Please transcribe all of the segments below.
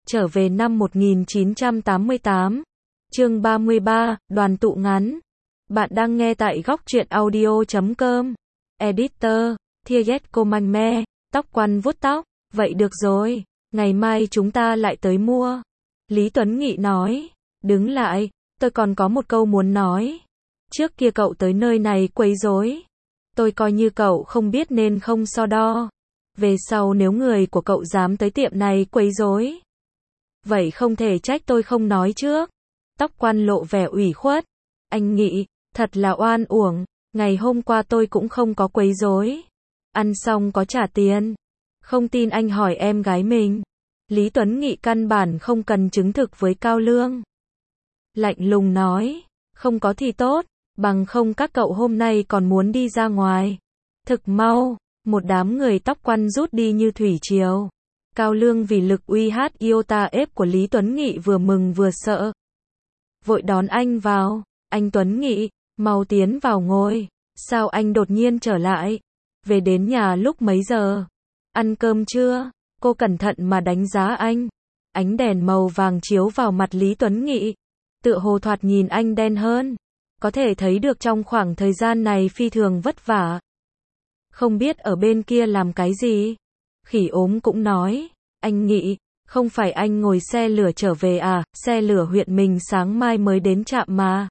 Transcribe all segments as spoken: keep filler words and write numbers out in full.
Trở về năm một nghìn chín trăm tám mươi tám. Chương ba mươi ba, đoàn tụ ngắn. Bạn đang nghe tại góc truyện audio chấm com. Editor, Thiet Comangme, tóc quăn vuốt tóc. Vậy được rồi, ngày mai chúng ta lại tới mua. Lý Tuấn Nghị nói. Đứng lại, tôi còn có một câu muốn nói. Trước kia cậu tới nơi này quấy rối. Tôi coi như cậu không biết nên không so đo. Về sau nếu người của cậu dám tới tiệm này quấy rối, vậy không thể trách tôi không nói trước. Tóc quan lộ vẻ ủy khuất. Anh Nghị, thật là oan uổng, ngày hôm qua tôi cũng không có quấy rối. Ăn xong có trả tiền. Không tin anh hỏi em gái mình. Lý Tuấn Nghị căn bản không cần chứng thực với Cao Lương. Lạnh lùng nói, không có thì tốt, bằng không các cậu hôm nay còn muốn đi ra ngoài. Thực mau, một đám người tóc quăn rút đi như thủy triều. Cao Lương vì lực uy hát iota ép của Lý Tuấn Nghị vừa mừng vừa sợ. Vội đón anh vào. Anh Tuấn Nghị, mau tiến vào ngồi. Sao anh đột nhiên trở lại? Về đến nhà lúc mấy giờ? Ăn cơm chưa? Cô cẩn thận mà đánh giá anh. Ánh đèn màu vàng chiếu vào mặt Lý Tuấn Nghị. Tựa hồ thoạt nhìn anh đen hơn. Có thể thấy được trong khoảng thời gian này phi thường vất vả. Không biết ở bên kia làm cái gì? Khỉ ốm cũng nói, anh Nghị, không phải anh ngồi xe lửa trở về à, xe lửa huyện mình sáng mai mới đến trạm mà.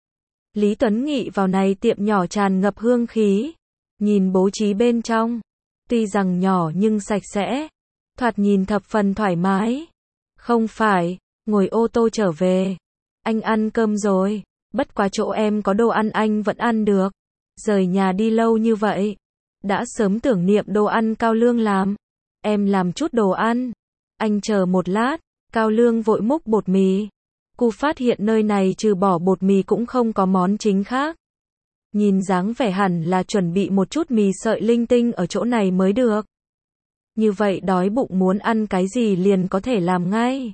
Lý Tuấn Nghị vào này tiệm nhỏ tràn ngập hương khí, nhìn bố trí bên trong, tuy rằng nhỏ nhưng sạch sẽ, thoạt nhìn thập phần thoải mái. Không phải, ngồi ô tô trở về, anh ăn cơm rồi, bất quá chỗ em có đồ ăn anh vẫn ăn được, rời nhà đi lâu như vậy, đã sớm tưởng niệm đồ ăn Cao Lương làm. Em làm chút đồ ăn. Anh chờ một lát, Cao Lương vội múc bột mì. Cô phát hiện nơi này trừ bỏ bột mì cũng không có món chính khác. Nhìn dáng vẻ hẳn là chuẩn bị một chút mì sợi linh tinh ở chỗ này mới được. Như vậy đói bụng muốn ăn cái gì liền có thể làm ngay.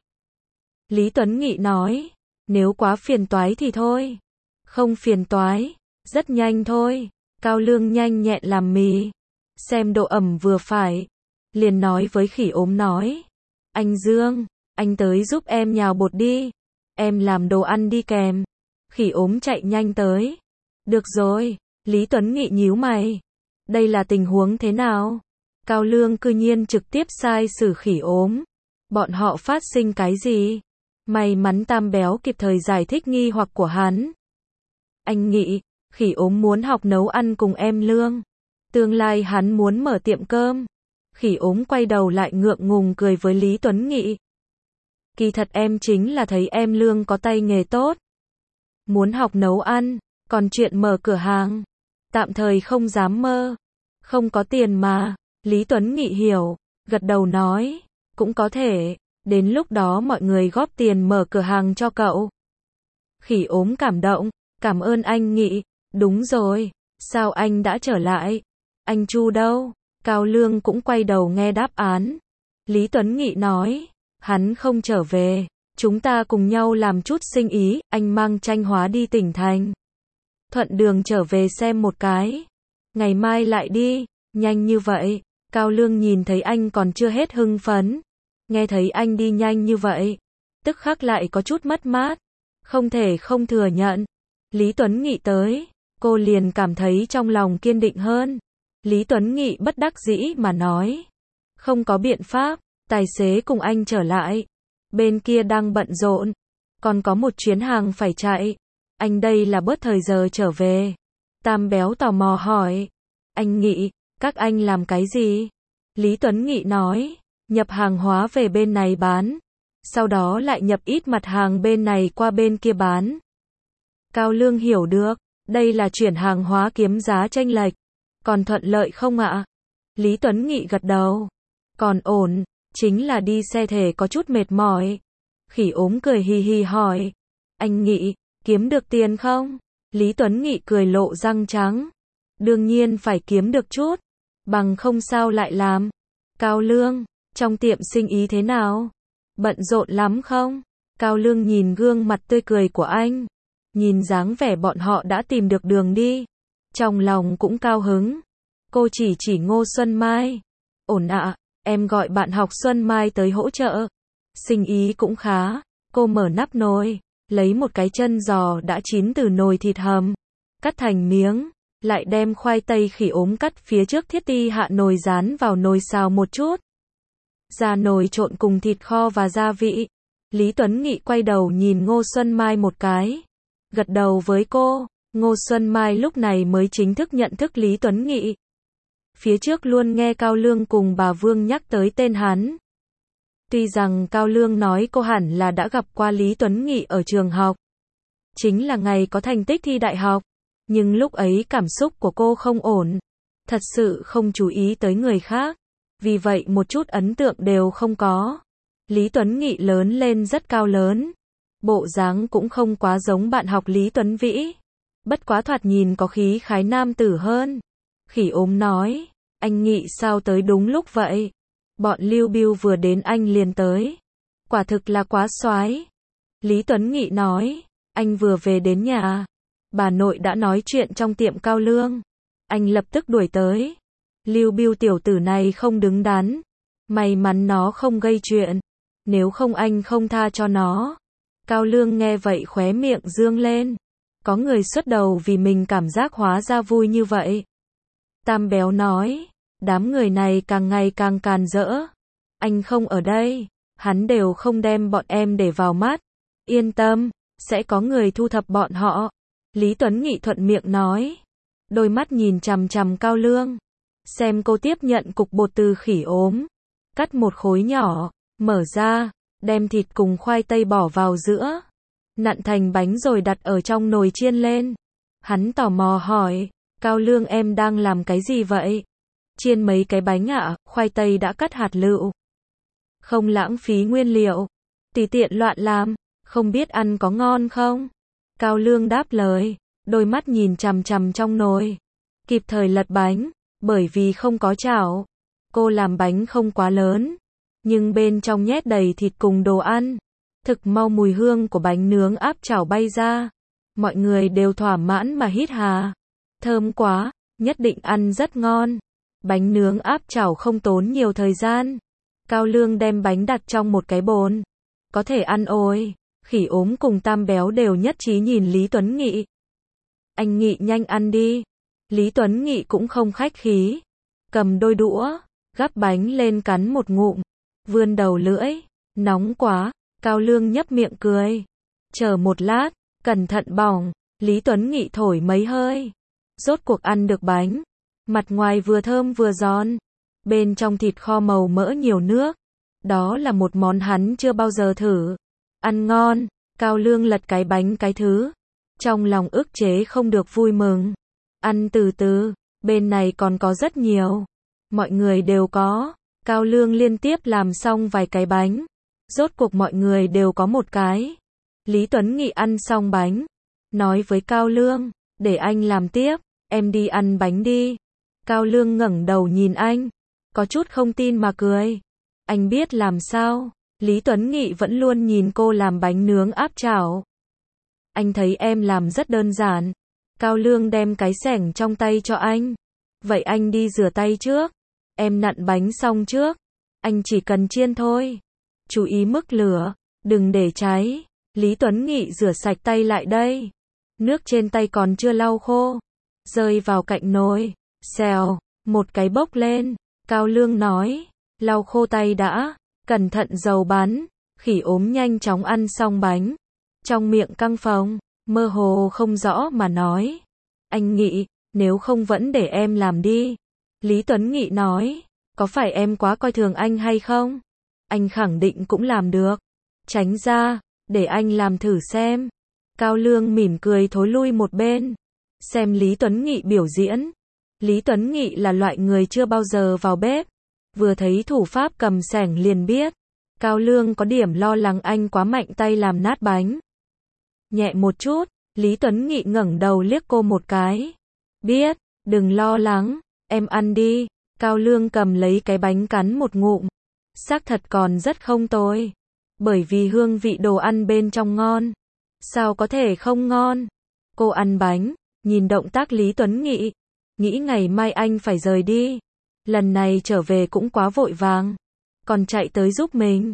Lý Tuấn Nghị nói, nếu quá phiền toái thì thôi. Không phiền toái, rất nhanh thôi. Cao Lương nhanh nhẹn làm mì. Xem độ ẩm vừa phải. Liền nói với khỉ ốm nói, anh Dương, anh tới giúp em nhào bột đi, em làm đồ ăn đi kèm. Khỉ ốm chạy nhanh tới. Được rồi. Lý Tuấn Nghị nhíu mày. Đây là tình huống thế nào? Cao Lương cư nhiên trực tiếp sai xử khỉ ốm. Bọn họ phát sinh cái gì? May mắn Tam Béo kịp thời giải thích nghi hoặc của hắn. Anh Nghị, khỉ ốm muốn học nấu ăn cùng em Lương. Tương lai hắn muốn mở tiệm cơm. Khỉ ốm quay đầu lại ngượng ngùng cười với Lý Tuấn Nghị. Kỳ thật em chính là thấy em Lương có tay nghề tốt. Muốn học nấu ăn, còn chuyện mở cửa hàng. Tạm thời không dám mơ. Không có tiền mà. Lý Tuấn Nghị hiểu, gật đầu nói. Cũng có thể, đến lúc đó mọi người góp tiền mở cửa hàng cho cậu. Khỉ ốm cảm động, cảm ơn anh Nghị. Đúng rồi, sao anh đã trở lại? Anh Chu đâu? Cao Lương cũng quay đầu nghe đáp án. Lý Tuấn Nghị nói, hắn không trở về, chúng ta cùng nhau làm chút sinh ý, anh mang tranh hóa đi tỉnh thành. Thuận đường trở về xem một cái. Ngày mai lại đi, nhanh như vậy. Cao Lương nhìn thấy anh còn chưa hết hưng phấn. Nghe thấy anh đi nhanh như vậy, tức khắc lại có chút mất mát. Không thể không thừa nhận. Lý Tuấn Nghị tới, cô liền cảm thấy trong lòng kiên định hơn. Lý Tuấn Nghị bất đắc dĩ mà nói. Không có biện pháp, tài xế cùng anh trở lại. Bên kia đang bận rộn. Còn có một chuyến hàng phải chạy. Anh đây là bớt thời giờ trở về. Tam Béo tò mò hỏi. Anh Nghị, các anh làm cái gì? Lý Tuấn Nghị nói. Nhập hàng hóa về bên này bán. Sau đó lại nhập ít mặt hàng bên này qua bên kia bán. Cao Lương hiểu được. Đây là chuyển hàng hóa kiếm giá chênh lệch. Còn thuận lợi không ạ? Lý Tuấn Nghị gật đầu. Còn ổn, chính là đi xe thể có chút mệt mỏi. Khỉ ốm cười hì hì hỏi. Anh Nghị, kiếm được tiền không? Lý Tuấn Nghị cười lộ răng trắng. Đương nhiên phải kiếm được chút. Bằng không sao lại làm. Cao Lương, trong tiệm sinh ý thế nào? Bận rộn lắm không? Cao Lương nhìn gương mặt tươi cười của anh. Nhìn dáng vẻ bọn họ đã tìm được đường đi. Trong lòng cũng cao hứng. Cô chỉ chỉ Ngô Xuân Mai. Ổn ạ, em gọi bạn học Xuân Mai tới hỗ trợ. Sinh ý cũng khá. Cô mở nắp nồi, lấy một cái chân giò đã chín từ nồi thịt hầm, cắt thành miếng, lại đem khoai tây khỉ ốm cắt phía trước thiết ti hạ nồi rán vào nồi xào một chút. Ra nồi trộn cùng thịt kho và gia vị. Lý Tuấn Nghị quay đầu nhìn Ngô Xuân Mai một cái, gật đầu với cô. Ngô Xuân Mai lúc này mới chính thức nhận thức Lý Tuấn Nghị. Phía trước luôn nghe Cao Lương cùng bà Vương nhắc tới tên hắn. Tuy rằng Cao Lương nói cô hẳn là đã gặp qua Lý Tuấn Nghị ở trường học, chính là ngày có thành tích thi đại học, nhưng lúc ấy cảm xúc của cô không ổn, thật sự không chú ý tới người khác, vì vậy một chút ấn tượng đều không có. Lý Tuấn Nghị lớn lên rất cao lớn, bộ dáng cũng không quá giống bạn học Lý Tuấn Vĩ, bất quá thoạt nhìn có khí khái nam tử hơn. Khỉ ốm nói, anh Nghị sao tới đúng lúc vậy? Bọn Lưu Biêu vừa đến anh liền tới. Quả thực là quá soái. Lý Tuấn Nghị nói, anh vừa về đến nhà, bà nội đã nói chuyện trong tiệm Cao Lương. Anh lập tức đuổi tới. Lưu Biêu tiểu tử này không đứng đắn. May mắn nó không gây chuyện. Nếu không anh không tha cho nó. Cao Lương nghe vậy khóe miệng dương lên. Có người xuất đầu vì mình cảm giác hóa ra vui như vậy. Tam Béo nói, đám người này càng ngày càng càn rỡ. Anh không ở đây, hắn đều không đem bọn em để vào mắt. Yên tâm, sẽ có người thu thập bọn họ. Lý Tuấn Nghị thuận miệng nói. Đôi mắt nhìn chằm chằm Cao Lương. Xem cô tiếp nhận cục bột từ khỉ ốm. Cắt một khối nhỏ, mở ra, đem thịt cùng khoai tây bỏ vào giữa. Nặn thành bánh rồi đặt ở trong nồi chiên lên. Hắn tò mò hỏi, Cao Lương em đang làm cái gì vậy? Chiên mấy cái bánh ạ, à, khoai tây đã cắt hạt lựu. Không lãng phí nguyên liệu. Tùy tiện loạn làm, không biết ăn có ngon không? Cao Lương đáp lời, đôi mắt nhìn chằm chằm trong nồi. Kịp thời lật bánh, bởi vì không có chảo. Cô làm bánh không quá lớn, nhưng bên trong nhét đầy thịt cùng đồ ăn. Thực mau mùi hương của bánh nướng áp chảo bay ra. Mọi người đều thỏa mãn mà hít hà. Thơm quá, nhất định ăn rất ngon. Bánh nướng áp chảo không tốn nhiều thời gian. Cao Lương đem bánh đặt trong một cái bồn. Có thể ăn ôi. Khỉ ốm cùng Tam Béo đều nhất trí nhìn Lý Tuấn Nghị. Anh Nghị nhanh ăn đi. Lý Tuấn Nghị cũng không khách khí. Cầm đôi đũa, gắp bánh lên cắn một ngụm. Vươn đầu lưỡi. Nóng quá. Cao Lương nhấp miệng cười. Chờ một lát, cẩn thận bỏng. Lý Tuấn Nghị thổi mấy hơi. Rốt cuộc ăn được bánh. Mặt ngoài vừa thơm vừa giòn. Bên trong thịt kho màu mỡ nhiều nước. Đó là một món hắn chưa bao giờ thử. Ăn ngon. Cao Lương lật cái bánh cái thứ. Trong lòng ức chế không được vui mừng. Ăn từ từ. Bên này còn có rất nhiều. Mọi người đều có. Cao Lương liên tiếp làm xong vài cái bánh. Rốt cuộc mọi người đều có một cái. Lý Tuấn Nghị ăn xong bánh. Nói với Cao Lương. Để anh làm tiếp. Em đi ăn bánh đi. Cao Lương ngẩng đầu nhìn anh. Có chút không tin mà cười. Anh biết làm sao? Lý Tuấn Nghị vẫn luôn nhìn cô làm bánh nướng áp chảo. Anh thấy em làm rất đơn giản. Cao Lương đem cái xẻng trong tay cho anh. Vậy anh đi rửa tay trước. Em nặn bánh xong trước. Anh chỉ cần chiên thôi. Chú ý mức lửa. Đừng để cháy. Lý Tuấn Nghị rửa sạch tay lại đây. Nước trên tay còn chưa lau khô. Rơi vào cạnh nồi. Xèo. Một cái bốc lên. Cao Lương nói. Lau khô tay đã. Cẩn thận dầu bắn. Khỉ ốm nhanh chóng ăn xong bánh. Trong miệng căng phồng. Mơ hồ không rõ mà nói. Anh Nghị, nếu không vẫn để em làm đi. Lý Tuấn Nghị nói. Có phải em quá coi thường anh hay không? Anh khẳng định cũng làm được. Tránh ra. Để anh làm thử xem. Cao Lương mỉm cười thối lui một bên. Xem Lý Tuấn Nghị biểu diễn. Lý Tuấn Nghị là loại người chưa bao giờ vào bếp. Vừa thấy thủ pháp cầm xẻng liền biết. Cao Lương có điểm lo lắng anh quá mạnh tay làm nát bánh. Nhẹ một chút, Lý Tuấn Nghị ngẩng đầu liếc cô một cái. Biết, đừng lo lắng, em ăn đi. Cao Lương cầm lấy cái bánh cắn một ngụm. Xác thật còn rất không tồi. Bởi vì hương vị đồ ăn bên trong ngon. Sao có thể không ngon? Cô ăn bánh, nhìn động tác Lý Tuấn Nghị. Nghĩ ngày mai anh phải rời đi. Lần này trở về cũng quá vội vàng. Còn chạy tới giúp mình.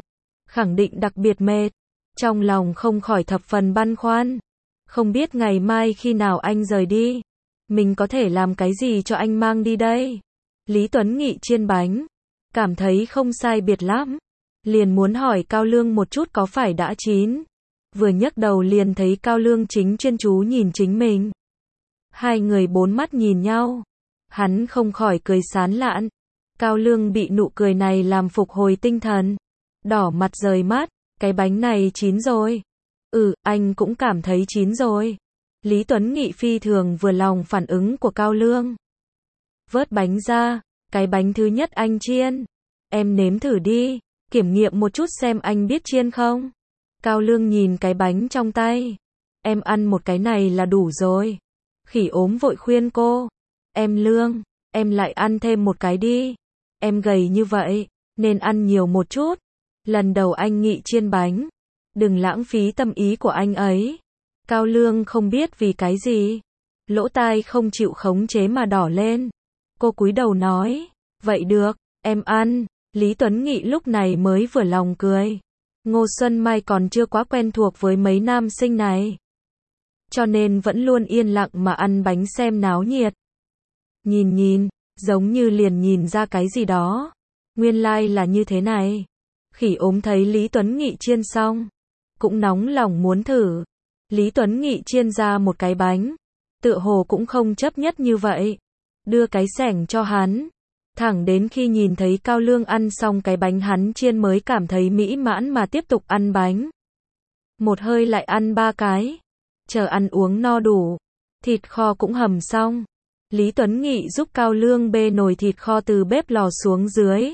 khẳng định đặc biệt mệt. Trong lòng không khỏi thập phần băn khoăn. Không biết ngày mai khi nào anh rời đi, mình có thể làm cái gì cho anh mang đi đây? Lý Tuấn Nghị chiên bánh, cảm thấy không sai biệt lắm. Liền muốn hỏi Cao Lương một chút có phải đã chín. Vừa nhấc đầu liền thấy Cao Lương chính chuyên chú nhìn chính mình. Hai người bốn mắt nhìn nhau. Hắn không khỏi cười sán lạn. Cao Lương bị nụ cười này làm phục hồi tinh thần. Đỏ mặt rời mắt, cái bánh này chín rồi. Ừ, anh cũng cảm thấy chín rồi. Lý Tuấn Nghị phi thường vừa lòng phản ứng của Cao Lương. Vớt bánh ra, cái bánh thứ nhất anh chiên. Em nếm thử đi, kiểm nghiệm một chút xem anh biết chiên không. Cao Lương nhìn cái bánh trong tay. Em ăn một cái này là đủ rồi. Khỉ ốm vội khuyên cô. Em Lương, em lại ăn thêm một cái đi. Em gầy như vậy, nên ăn nhiều một chút. Lần đầu anh Nghị chiên bánh. Đừng lãng phí tâm ý của anh ấy. Cao Lương không biết vì cái gì. Lỗ tai không chịu khống chế mà đỏ lên. Cô cúi đầu nói. Vậy được, em ăn. Lý Tuấn Nghị lúc này mới vừa lòng cười. Ngô Xuân Mai còn chưa quá quen thuộc với mấy nam sinh này. Cho nên vẫn luôn yên lặng mà ăn bánh xem náo nhiệt. Nhìn nhìn, giống như liền nhìn ra cái gì đó. Nguyên lai like là như thế này. Khỉ ốm thấy Lý Tuấn Nghị chiên xong. Cũng nóng lòng muốn thử. Lý Tuấn Nghị chiên ra một cái bánh. Tựa hồ cũng không chấp nhất như vậy. Đưa cái xẻng cho hắn. Thẳng đến khi nhìn thấy Cao Lương ăn xong cái bánh hắn chiên mới cảm thấy mỹ mãn mà tiếp tục ăn bánh. Một hơi lại ăn ba cái. Chờ ăn uống no đủ. Thịt kho cũng hầm xong. Lý Tuấn Nghị giúp Cao Lương bê nồi thịt kho từ bếp lò xuống dưới.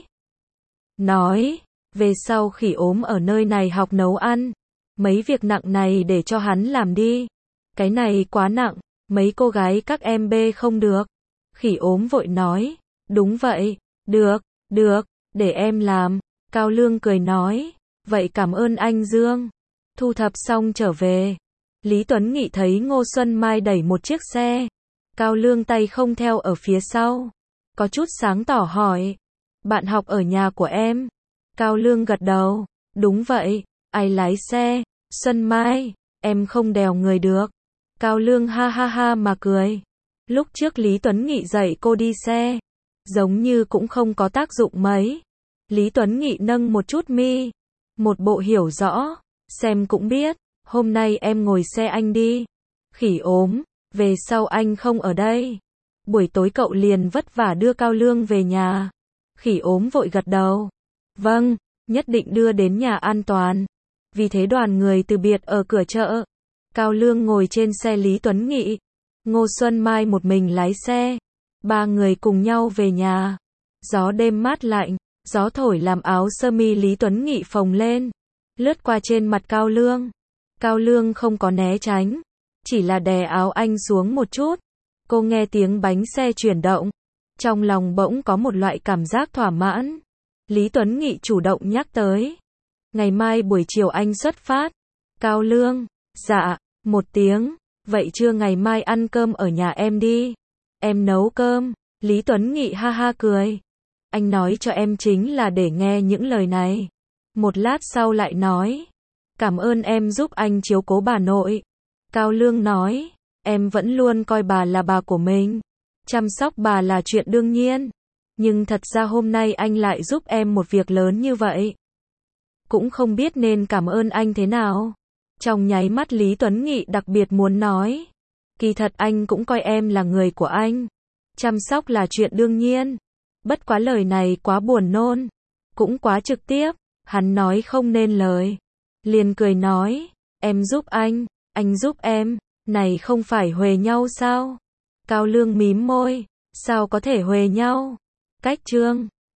Nói, về sau khỉ ốm ở nơi này học nấu ăn. Mấy việc nặng này để cho hắn làm đi. Cái này quá nặng, mấy cô gái các em bê không được. Khỉ ốm vội nói, đúng vậy, được, được, để em làm. Cao Lương cười nói, vậy cảm ơn anh Dương. Thu thập xong trở về. Lý Tuấn Nghị thấy Ngô Xuân Mai đẩy một chiếc xe. Cao Lương tay không theo ở phía sau. Có chút sáng tỏ hỏi, bạn học ở nhà của em? Cao Lương gật đầu, đúng vậy, ai lái xe? Xuân Mai, em không đèo người được. Cao Lương ha ha ha mà cười. Lúc trước Lý Tuấn Nghị dạy cô đi xe, giống như cũng không có tác dụng mấy. Lý Tuấn Nghị nâng một chút mi, một bộ hiểu rõ, xem cũng biết, hôm nay em ngồi xe anh đi. Khỉ ốm, về sau anh không ở đây. Buổi tối cậu liền vất vả đưa Cao Lương về nhà. Khỉ ốm vội gật đầu. Vâng, nhất định đưa đến nhà an toàn. Vì thế đoàn người từ biệt ở cửa chợ. Cao Lương ngồi trên xe Lý Tuấn Nghị. Ngô Xuân Mai một mình lái xe. Ba người cùng nhau về nhà. Gió đêm mát lạnh, gió thổi làm áo sơ mi Lý Tuấn Nghị phồng lên. Lướt qua trên mặt Cao Lương. Cao Lương không có né tránh. Chỉ là đè áo anh xuống một chút. Cô nghe tiếng bánh xe chuyển động. Trong lòng bỗng có một loại cảm giác thỏa mãn. Lý Tuấn Nghị chủ động nhắc tới. Ngày mai buổi chiều anh xuất phát. Cao Lương, dạ, một tiếng. Vậy trưa ngày mai ăn cơm ở nhà em đi. Em nấu cơm. Lý Tuấn Nghị ha ha cười. Anh nói cho em chính là để nghe những lời này. Một lát sau lại nói. Cảm ơn em giúp anh chiếu cố bà nội. Cao Lương nói. Em vẫn luôn coi bà là bà của mình. Chăm sóc bà là chuyện đương nhiên. Nhưng thật ra hôm nay anh lại giúp em một việc lớn như vậy. Cũng không biết nên cảm ơn anh thế nào. Trong nháy mắt Lý Tuấn Nghị đặc biệt muốn nói. Kỳ thật anh cũng coi em là người của anh. Chăm sóc là chuyện đương nhiên. Bất quá lời này quá buồn nôn. Cũng quá trực tiếp. Hắn nói không nên lời. Liền cười nói. Em giúp anh. Anh giúp em. Này không phải huề nhau sao? Cao Lương mím môi. Sao có thể huề nhau? Cách chương